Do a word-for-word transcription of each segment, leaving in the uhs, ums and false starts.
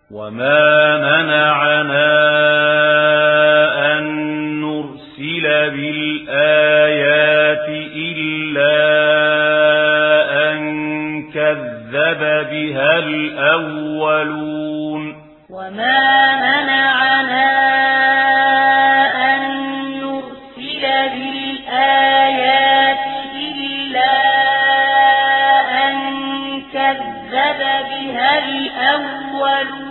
وما منعنا أن نرسل بالآيات إلا أن كذب بها الأولون وما منعنا أن نرسل بالآيات إلا أن كذب بها الأولون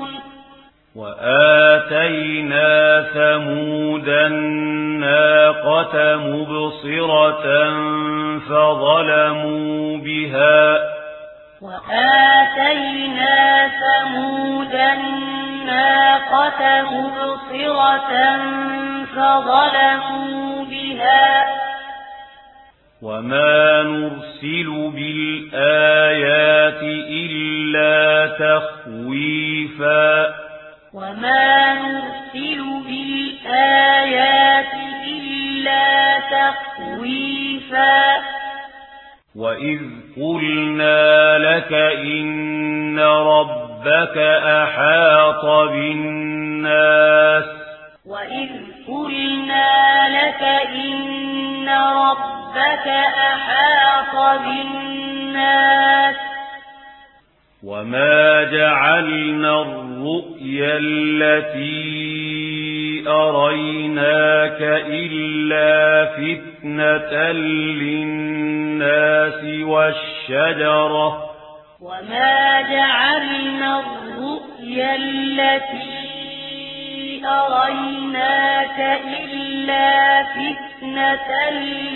وآتينا ثمود الناقة مبصرة فظلموا بها وآتينا ثمود الناقة مبصرة فظلموا بها وما نرسل بالآيات إلا تخويفا وما نرسل بالآيات إلا تخويفا وإذ قلنا لك إن ربك أحاط بالناس وإذ قلنا لك إن ربك أحاط بالناس وما جعلنا الرؤيا التي أريناك إلا فتنة للناس والشجرة وما جعلنا الرؤيا التي أريناك إلا فتنة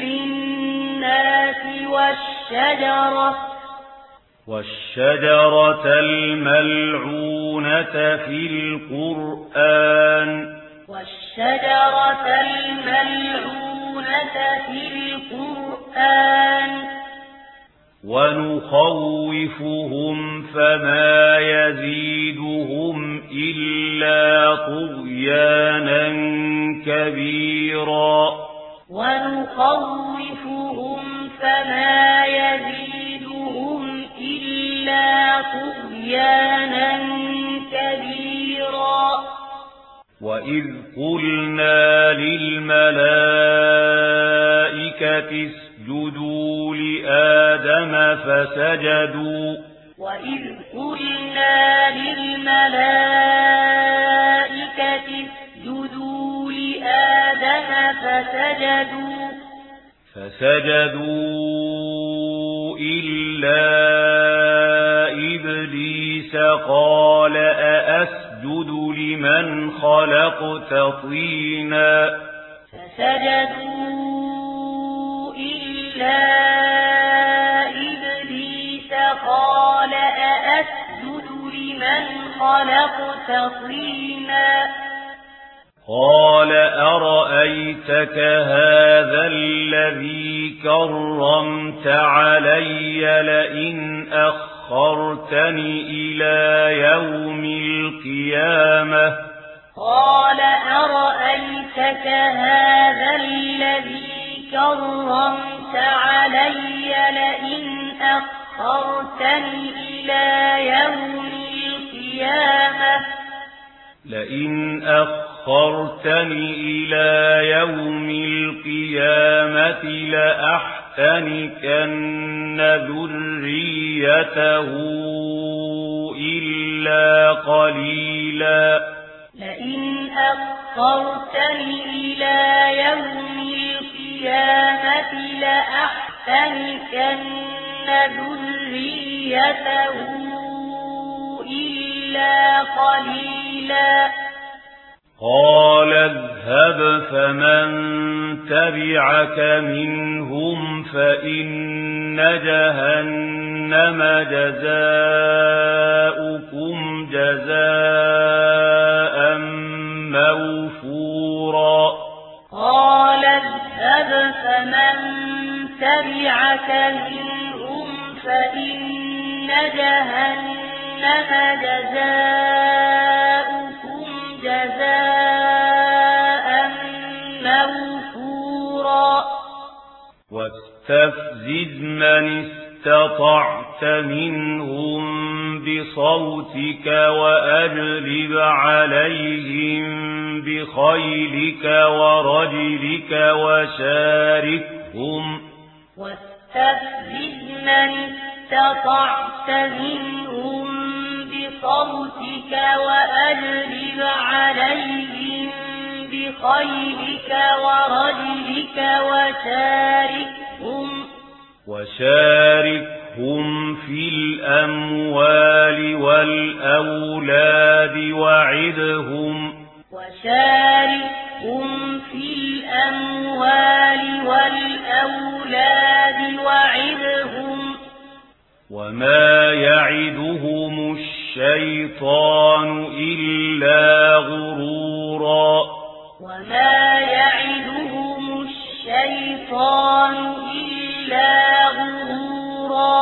للناس والشجرة والشجرة الملعونة في القرآن والشجرة الملعونة في القرآن ونخوفهم فما يزيدهم إلا طغيانا كبيرا ونخوفهم فما يزيدهم إلا طغيانا كبيرا وإذ قلنا للملائكة اسجدوا لآدم فسجدوا وإذ قلنا للملائكة اسجدوا لآدم فسجدوا فسجدوا إلا إبليس قال أأسجد لمن خلقت طينا فسجدوا إلا إبليس قال أأسجد لمن خلقت طينا قال أرأيتك هذا الذي كرمت علي لئن أخرتني إلى يوم القيامة قال أرأيتك هذا الذي كرمت علي لئن أخرتني إلى يوم القيامة لئن أخرتني إلى يوم القيامة لأحتنكن ذريته إلا قليلا لئن أخرتني إلى يوم القيامة لأحتنكن ذريته إلا قليلا قال اذهب فمن تبعك منهم فإن جهنم جزاؤكم جزاء موفورا قال اذهب فمن تبعك منهم فإن جهنم جزاؤكم جزاء موفورا واستفزز من استطعت منهم بصوتك وأجلب عليهم بخيلك ورجلك وشاركهم واستفزز من استطعت منهم بصوتك وأجلب عليهم بخيلك ورجلك وشاركهم وشاركهم في الأموال والأولاد وعدهم وشاركهم في الأموال والأولاد وعدهم وما يعدهم الشيطان إلا غرورا وما يعدهم الشيطان إلا غرورا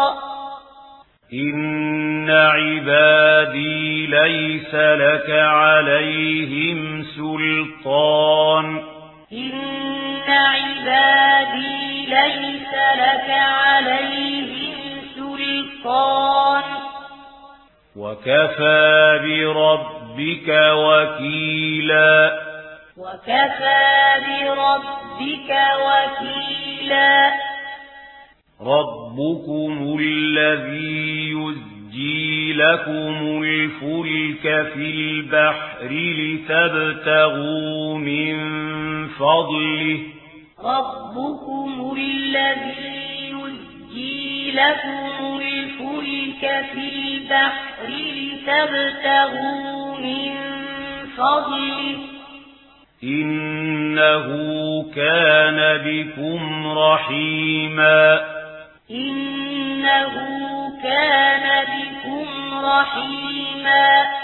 إن عبادي ليس لك عليهم سلطان إن عبادي ليس لك عليهم سلطان وكفى بربك وكيلا وكفى بربك وكيلا ربكم الذي يزجي لكم الفلك في البحر لتبتغوا من فضله ربكم الذي يزجي لكم الفلك في البحر لتبتغوا من فضله إنه كان بكم رحيما إنه كان بكم رحيما